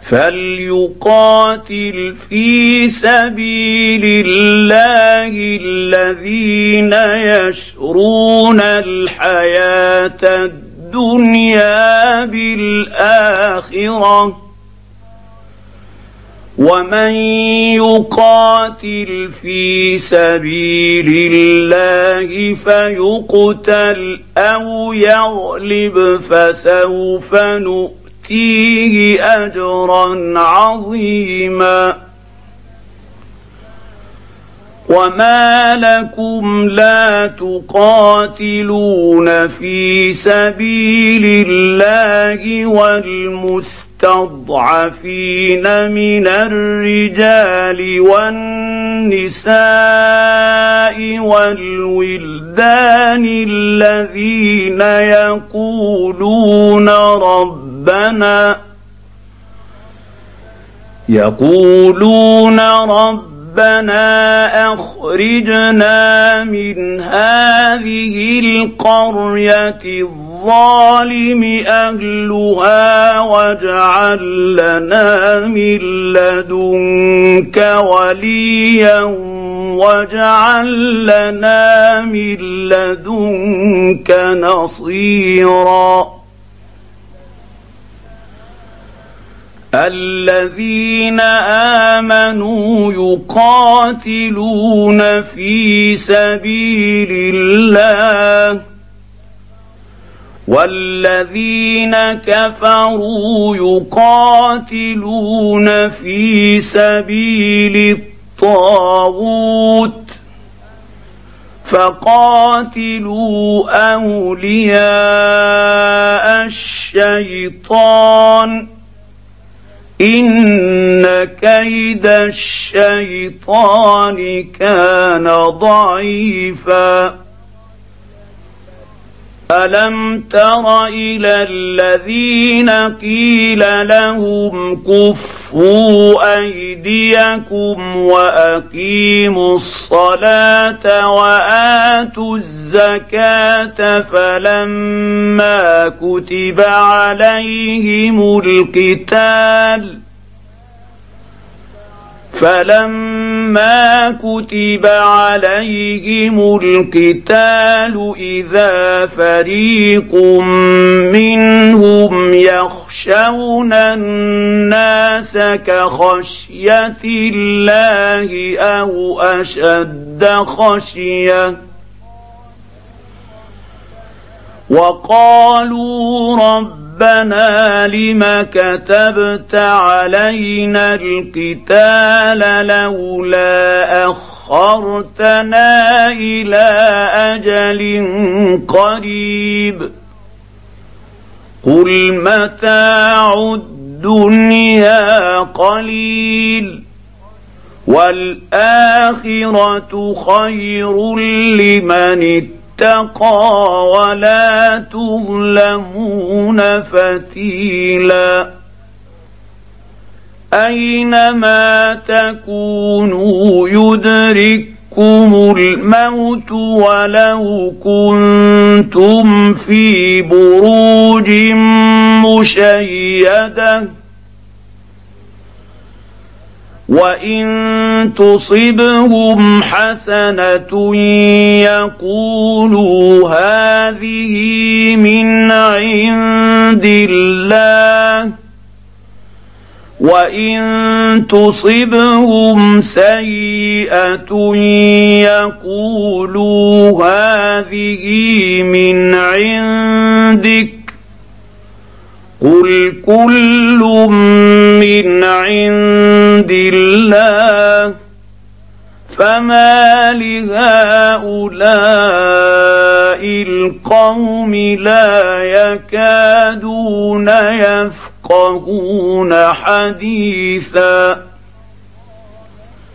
فليقاتل في سبيل الله الذين يشرون الحياة الدنيا بالآخرة، ومن يقاتل في سبيل الله فيقتل أو يغلب فسوف نؤتيه أجرا عظيما. وما لكم لا تقاتلون في سبيل الله والمستضعفين من الرجال والنساء والولدان الذين يقولون ربنا أخرجنا من هذه القرية الظالم أهلها واجعل لنا من لدنك وليا واجعل لنا من لدنك نصيرا. الذين آمنوا يقاتلون في سبيل الله والذين كفروا يقاتلون في سبيل الطاغوت فقاتلوا أولياء الشيطان إن كيد الشيطان كان ضعيفا. ألم تر إلى الذين قيل لهم كفوا أيديكم وأقيموا الصلاة وآتوا الزكاة فلما كتب عليهم القتال إذا فريق منهم يخشون الناس كخشية الله أو أشد خشية وقالوا ربنا لم كتبت علينا القتال لولا أخرتنا إلى أجل قريب قل متاع الدنيا قليل والآخرة خير لمن اتقى ولا تظلمون فتيلا. أينما تكونوا يدرككم الموت ولو كنتم في بروج مشيدة وإن تصبهم حسنة يقولوا هذه من عند الله وإن تصبهم سيئة يقولوا هذه من عندك قل كل من عند الله فما لهؤلاء القوم لا يكادون يفقهون حديثا.